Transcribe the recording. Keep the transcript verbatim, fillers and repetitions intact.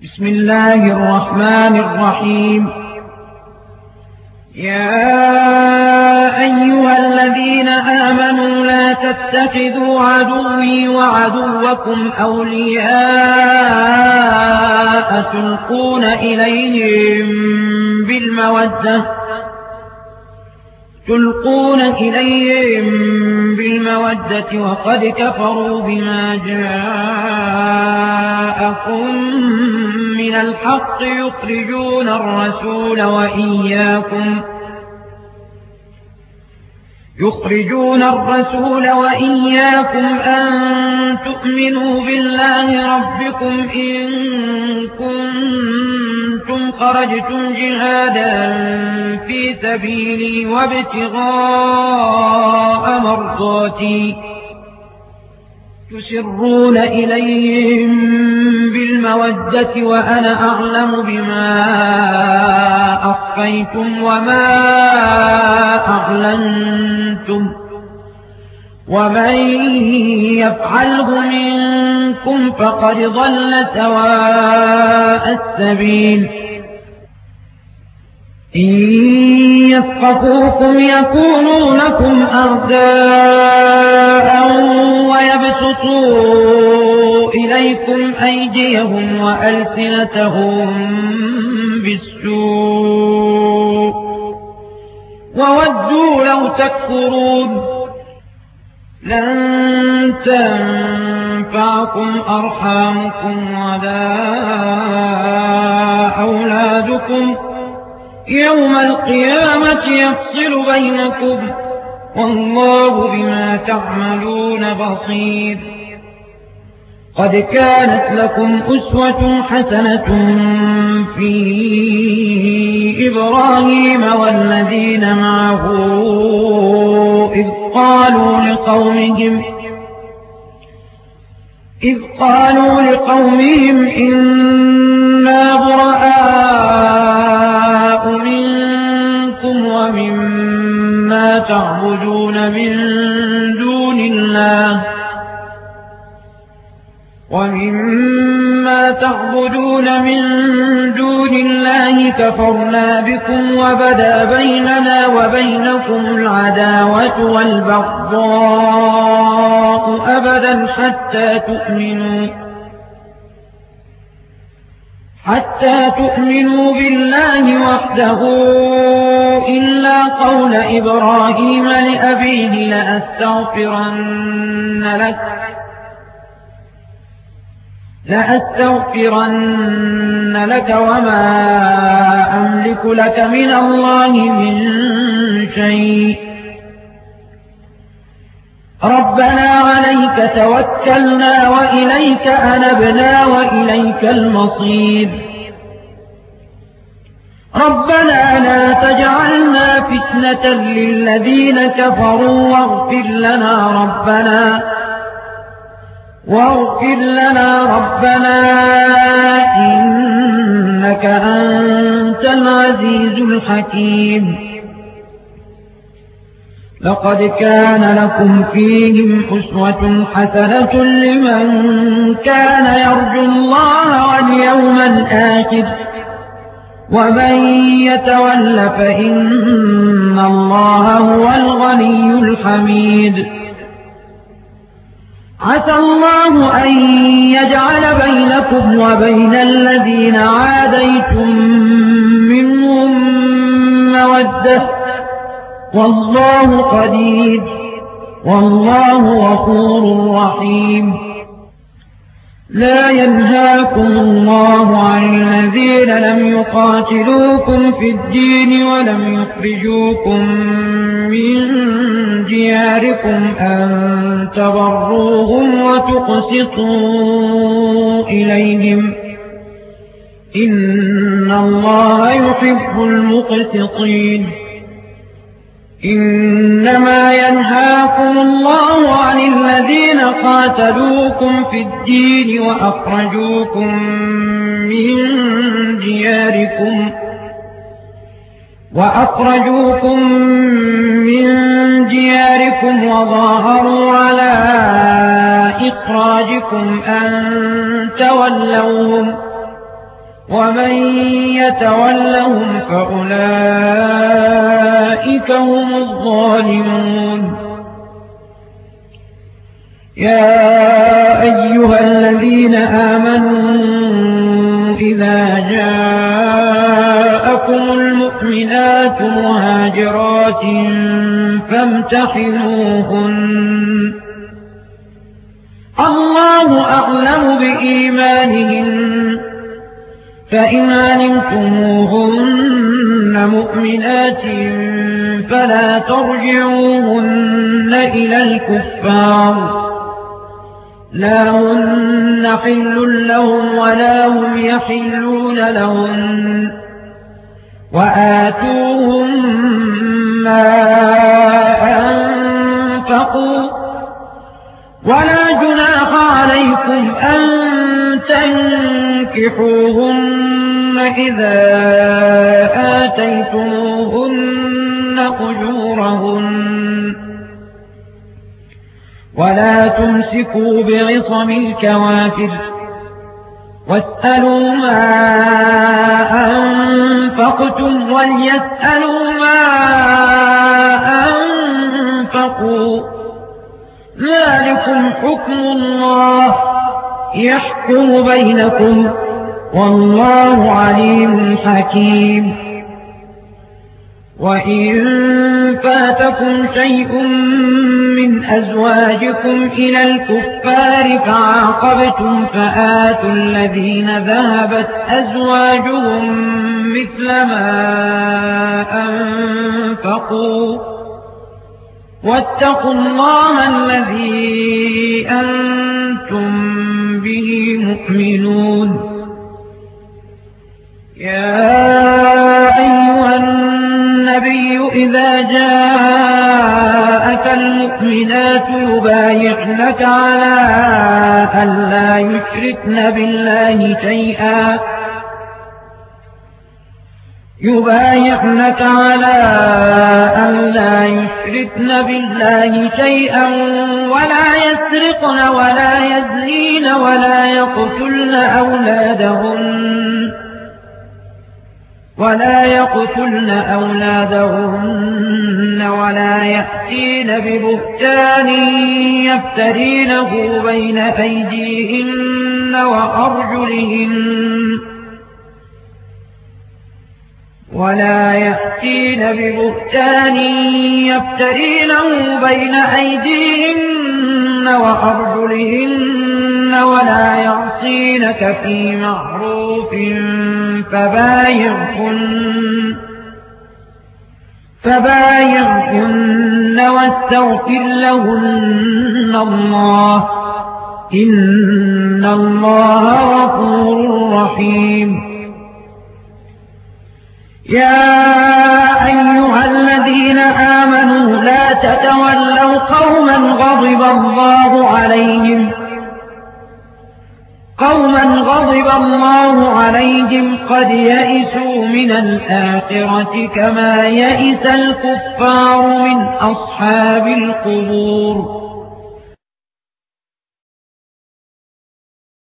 بسم الله الرحمن الرحيم. يا أيها الذين آمنوا لا تتخذوا عدوي وعدوكم أولياء تلقون إليهم بالمودة تلقون إليهم بالمودة وقد كفروا بما جاءكم من الحق يخرجون الرسول وإياكم يخرجون الرسول وإياكم أن تؤمنوا بالله ربكم إن كنتم خرجتم جهادا في سبيلي وابتغاء مرضاتي تسرون إليهم بالمودة وأنا أعلم بما أخفيتم وما أعلنتم ومن يفعله منكم فقد ضل سواء السبيل. إن يثقفوكم يكونوا لكم أعداء ويبسطوا إليكم أيديهم وألسنتهم بالسوء وودوا لو تكفرون. لن تنفعكم أرحامكم ولا أولادكم يوم القيامة يفصل بينكم والله بما تعملون بصير. قد كانت لكم أسوة حسنة في إبراهيم والذين معه إذ قالوا لقومهم إذ قالوا لقومهم إنا براء منكم ومما تعبدون من دون الله ومما تعبدون من دون الله كفرنا بكم وبدا بيننا وبينكم العداوة والبغضاء أبدا حتى تؤمنوا حتى تؤمنوا بالله وحده إلا قول إبراهيم لأبيه لأستغفرن لك لأستغفرن لك وما أملك لك من الله من شيء ربنا عليك توكلنا وإليك أنبنا وإليك المصير. ربنا لا تجعلنا فتنة للذين كفروا واغفر لنا ربنا واغفر لنا ربنا إنك أنت العزيز الحكيم. لقد كان لكم فيهم أسوة حسنة لمن كان يرجو الله واليوم الآخر ومن يتول فإن الله هو الغني الحميد. عسى الله أن يجعل بينكم وبين الذين عاديتم منهم مودة والله قدير والله غفور رحيم. لا ينهاكم الله عن الذين لم يقاتلوكم في الدين ولم يخرجوكم من دياركم أن تبروهم وتقسطوا إليهم إن الله يحب المقسطين. إنما ينهاكم الله عن الذين قاتلوكم في الدين وأخرجوكم من دياركم وأخرجوكم من دياركم وظاهروا على إخراجكم أن تولوهم ومن يتولهم فأولئك هم الظالمون. يا أيها الذين آمنوا إذا جاءكم المؤمنات مهاجرات فامتحنوهن الله أعلم بإيمانهن فإن علمتموهن مؤمنات فلا ترجعوهن إلى الكفار لا هن حل لهم ولا هم يحلون لهن وآتوهم ما أنفقوا ولا جناح عليكم أن تنكحوهن إذا آتيتموهن أجورهن ولا تمسكوا بعصم الكوافر واسألوا ما أنفقتم وليسألوا ما أنفقوا ذلكم حكم الله يحكم بينكم والله عليم حكيم. وإن فاتكم شيء من أزواجكم إلى الكفار فعاقبتم فآتوا الذين ذهبت أزواجهم مثل ما أنفقوا واتقوا الله الذي أنتم به مؤمنون. يا أيها النبي إذا جاءك المؤمنات يبايعنك على أن لا يشركن بالله شيئا يبايعنك على أن لا يشركن بالله شيئا ولا يسرقن ولا يزنين ولا يقتلن أولادهن ولا يقتلن أولادهن ولا يأتين ببهتان يفترينه بين أيديهن وأرجلهن ولا يأتين ببهتان يفترينه بين أيديهن وأرجلهن ولا يعصينك في معروف فبايعهن فبايعهن واستغفر لهن الله إن الله غفور رحيم. يا أيها الذين آمنوا لا تتولوا قوما غضب الله عليهم قوما غضب الله عليهم قد يئسوا من الآخرة كما يئس الكفار من أصحاب القبور.